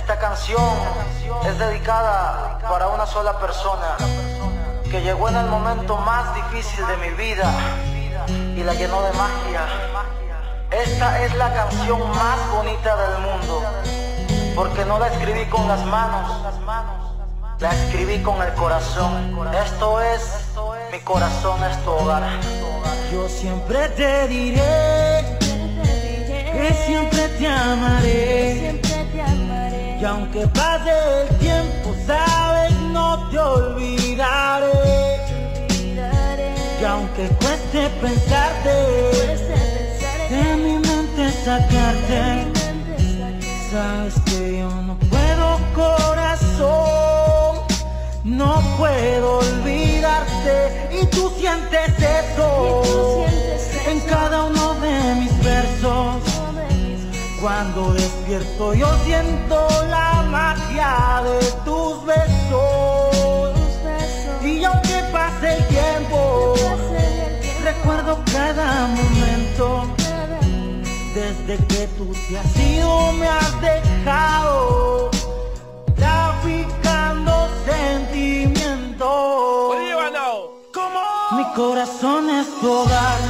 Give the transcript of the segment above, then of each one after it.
Esta canción es dedicada para una sola persona que llegó en el momento más difícil de mi vida y la llenó de magia. Esta es la canción más bonita del mundo, porque no la escribí con las manos, la escribí con el corazón. Esto es Mi Corazón Es Tu Hogar. Yo siempre te diré que siempre te amaré, y aunque pase el tiempo, sabes, no te olvidaré. Y aunque cueste pensarte, de mi mente sacarte, sabes que yo no puedo, corazón, no puedo olvidarte. Y tú sientes eso en cada uno de mis versos. Cuando despierto yo siento la magia de tus besos. Y aunque pase el tiempo, recuerdo cada momento. Desde que tú te has ido me has dejado traficando sentimientos. Mi corazón es tu hogar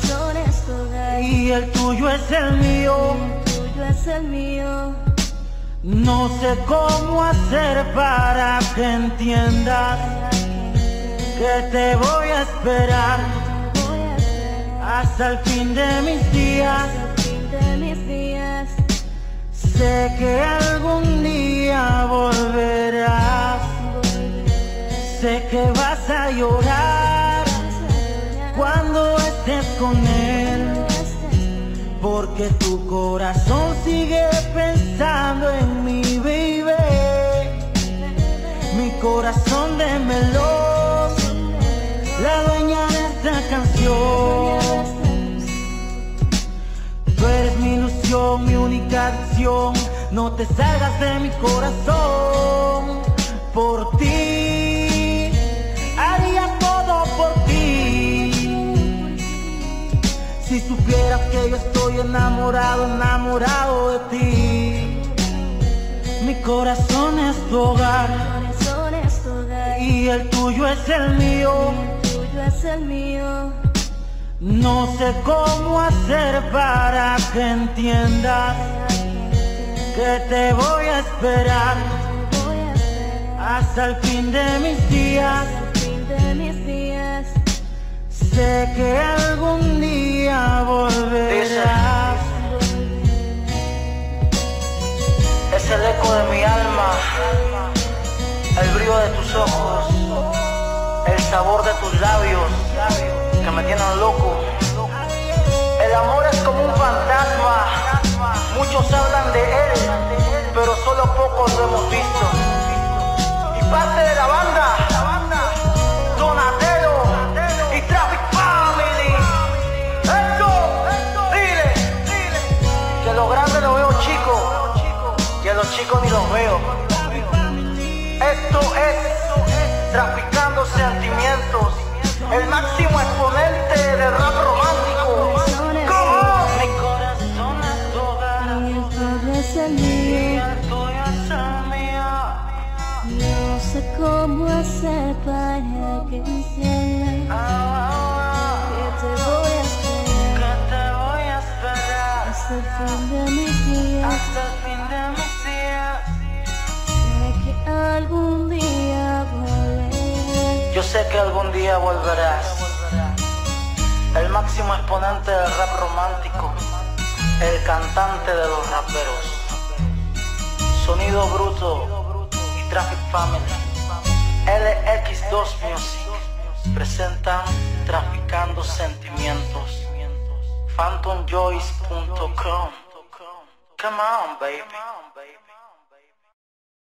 y el tuyo es el mío. No sé cómo hacer para que entiendas que te voy a esperar hasta el fin de mis días. Sé que algún día volverás. Sé que vas a llorar cuando estés con él, porque tu corazón sigue pensando en mi baby. Mi corazón de melón, la dueña de esta canción. Tú eres mi ilusión, mi única adicción. No te salgas de mi corazón. Por ti haría todo por ti. Si supieras que yo estoy enamorado, enamorado de ti. Mi corazón es tu hogar y el tuyo es el mío. No sé cómo hacer para que entiendas que te voy a esperar hasta el fin de mis días. Sé que algún día volverás. Es el eco de mi alma, el brillo de tus ojos, el sabor de tus labios que me tienen loco. El amor es como un fantasma, muchos hablan de él, pero solo pocos lo hemos visto. Y parte de la banda, Donatello y Traffic Family. Esto, dile que lo grande lo veo chico, y a los chicos ni los veo. Esto es Traficando Sentimientos, el máximo exponente del rap romántico. ¿Cómo? Mi corazón es tu hogar y el tuyo es el mío. No sé cómo hacer para que entiendas que te voy a esperar hasta el fin de mis días. Sé que algún día volverás. Yo sé que algún día volverás. El máximo exponente del rap romántico, el cantante de los raperos. Sonido Bruto y Traffic Family, LX2 Music presentan Traficando Sentimientos. PhantomJoyce.com. Come on, baby.